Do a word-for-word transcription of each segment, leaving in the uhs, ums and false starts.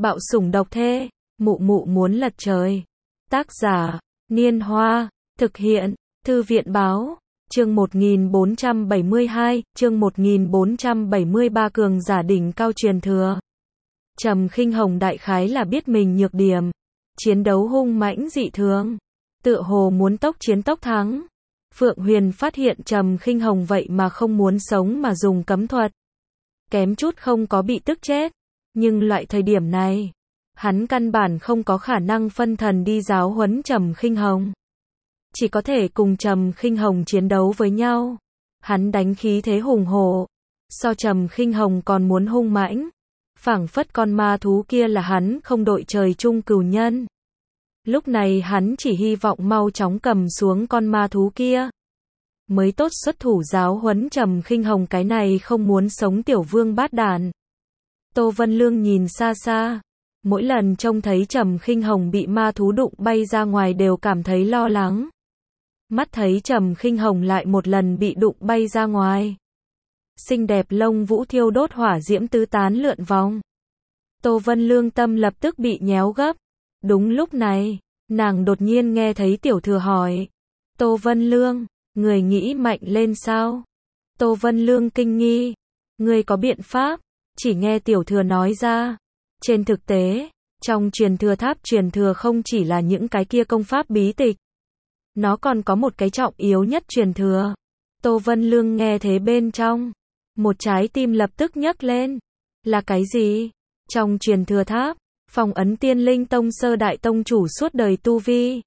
Bạo sủng độc thê, mụ mụ muốn lật trời. Tác giả, Niên Hoa, thực hiện, Thư viện báo, chương một nghìn bốn trăm bảy mươi hai, chương một nghìn bốn trăm bảy mươi ba cường giả đỉnh cao truyền thừa. Trầm Khinh Hồng đại khái là biết mình nhược điểm, chiến đấu hung mãnh dị thường, tựa hồ muốn tốc chiến tốc thắng. Phượng Huyền phát hiện Trầm Khinh Hồng vậy mà không muốn sống mà dùng cấm thuật, kém chút không có bị tức chết, nhưng loại thời điểm này, hắn căn bản không có khả năng phân thần đi giáo huấn Trầm Khinh Hồng, chỉ có thể cùng Trầm Khinh Hồng chiến đấu với nhau. Hắn đánh khí thế hùng hổ, so Trầm Khinh Hồng còn muốn hung mãnh, phảng phất con ma thú kia là hắn không đội trời chung cừu nhân. Lúc này hắn chỉ hy vọng mau chóng cầm xuống con ma thú kia, mới tốt xuất thủ giáo huấn Trầm Khinh Hồng cái này không muốn sống tiểu vương bát đàn. Tô Vân Lương nhìn xa xa, mỗi lần trông thấy Trầm Khinh Hồng bị ma thú đụng bay ra ngoài đều cảm thấy lo lắng. Mắt thấy Trầm Khinh Hồng lại một lần bị đụng bay ra ngoài, xinh đẹp lông vũ thiêu đốt hỏa diễm tứ tán lượn vòng. Tô Vân Lương tâm lập tức bị nhéo gấp. Đúng lúc này, nàng đột nhiên nghe thấy tiểu thừa hỏi, Tô Vân Lương, người nghĩ mạnh lên sao? Tô Vân Lương kinh nghi, người có biện pháp? Chỉ nghe tiểu thừa nói ra, trên thực tế, trong truyền thừa tháp truyền thừa không chỉ là những cái kia công pháp bí tịch, nó còn có một cái trọng yếu nhất truyền thừa. Tô Vân Lương nghe thế bên trong, một trái tim lập tức nhấc lên. Là cái gì? Trong truyền thừa tháp, phong ấn Tiên Linh Tông sơ đại tông chủ suốt đời tu vi.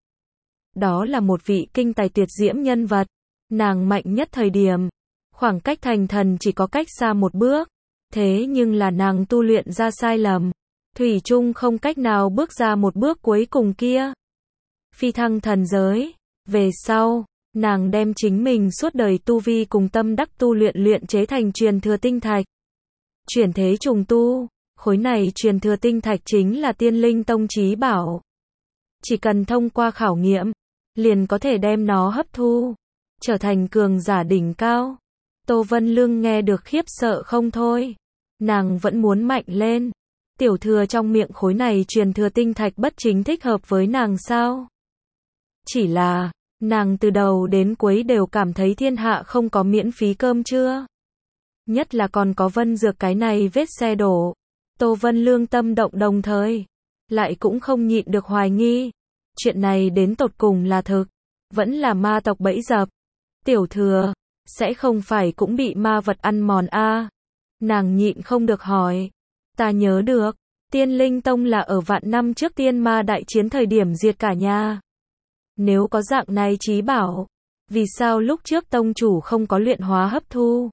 Đó là một vị kinh tài tuyệt diễm nhân vật, nàng mạnh nhất thời điểm, khoảng cách thành thần chỉ có cách xa một bước, thế nhưng là nàng tu luyện ra sai lầm, thủy chung không cách nào bước ra một bước cuối cùng kia. Phi thăng thần giới, về sau, nàng đem chính mình suốt đời tu vi cùng tâm đắc tu luyện luyện chế thành truyền thừa tinh thạch. Chuyển thế trùng tu, khối này truyền thừa tinh thạch chính là Tiên Linh Tông chí bảo. Chỉ cần thông qua khảo nghiệm, liền có thể đem nó hấp thu, trở thành cường giả đỉnh cao. Tô Vân Lương nghe được khiếp sợ không thôi. Nàng vẫn muốn mạnh lên. Tiểu thừa trong miệng khối này truyền thừa tinh thạch bất chính thích hợp với nàng sao? Chỉ là, nàng từ đầu đến cuối đều cảm thấy thiên hạ không có miễn phí cơm trưa. Nhất là còn có Vân Dược cái này vết xe đổ. Tô Vân Lương tâm động đồng thời, lại cũng không nhịn được hoài nghi. Chuyện này đến tột cùng là thực, vẫn là ma tộc bẫy dập. Tiểu thừa, sẽ không phải cũng bị ma vật ăn mòn a? À? Nàng nhịn không được hỏi. Ta nhớ được, Tiên Linh Tông là ở vạn năm trước tiên ma đại chiến thời điểm diệt cả nhà. Nếu có dạng này chí bảo, vì sao lúc trước tông chủ không có luyện hóa hấp thu?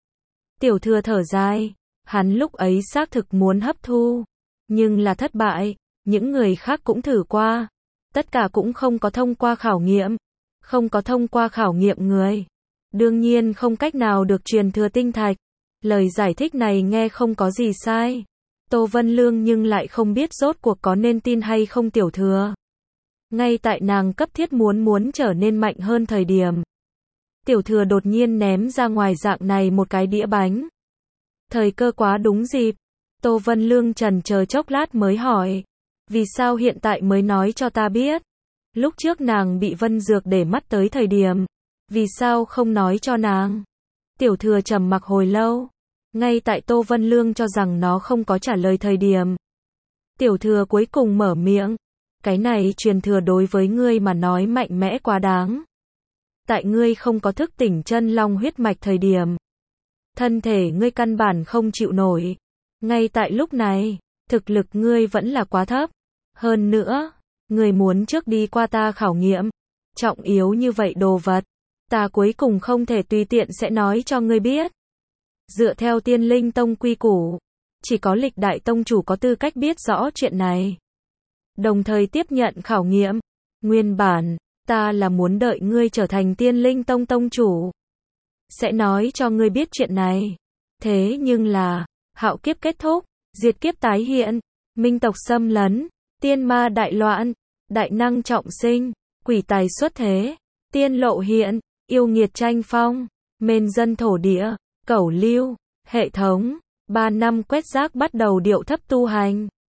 Tiểu thừa thở dài, hắn lúc ấy xác thực muốn hấp thu, nhưng là thất bại, những người khác cũng thử qua, tất cả cũng không có thông qua khảo nghiệm, không có thông qua khảo nghiệm người, đương nhiên không cách nào được truyền thừa tinh thạch. Lời giải thích này nghe không có gì sai. Tô Vân Lương nhưng lại không biết rốt cuộc có nên tin hay không tiểu thừa. Ngay tại nàng cấp thiết muốn muốn trở nên mạnh hơn thời điểm, tiểu thừa đột nhiên ném ra ngoài dạng này một cái đĩa bánh. Thời cơ quá đúng dịp. Tô Vân Lương trần chờ chốc lát mới hỏi, vì sao hiện tại mới nói cho ta biết? Lúc trước nàng bị Vân Dược để mắt tới thời điểm, vì sao không nói cho nàng? Tiểu thừa trầm mặc hồi lâu, ngay tại Tô Vân Lương cho rằng nó không có trả lời thời điểm, tiểu thừa cuối cùng mở miệng, cái này truyền thừa đối với ngươi mà nói mạnh mẽ quá đáng. Tại ngươi không có thức tỉnh chân long huyết mạch thời điểm, thân thể ngươi căn bản không chịu nổi. Ngay tại lúc này, thực lực ngươi vẫn là quá thấp. Hơn nữa, ngươi muốn trước đi qua ta khảo nghiệm, trọng yếu như vậy đồ vật, ta cuối cùng không thể tùy tiện sẽ nói cho ngươi biết. Dựa theo Tiên Linh Tông quy củ, chỉ có lịch đại tông chủ có tư cách biết rõ chuyện này, đồng thời tiếp nhận khảo nghiệm. Nguyên bản, ta là muốn đợi ngươi trở thành Tiên Linh Tông tông chủ, sẽ nói cho ngươi biết chuyện này. Thế nhưng là, hạo kiếp kết thúc, diệt kiếp tái hiện, minh tộc xâm lấn, tiên ma đại loạn, đại năng trọng sinh, quỷ tài xuất thế, tiên lộ hiện, yêu nghiệt tranh phong, mên dân thổ địa, cẩu lưu, hệ thống, ba năm quét rác bắt đầu điệu thấp tu hành.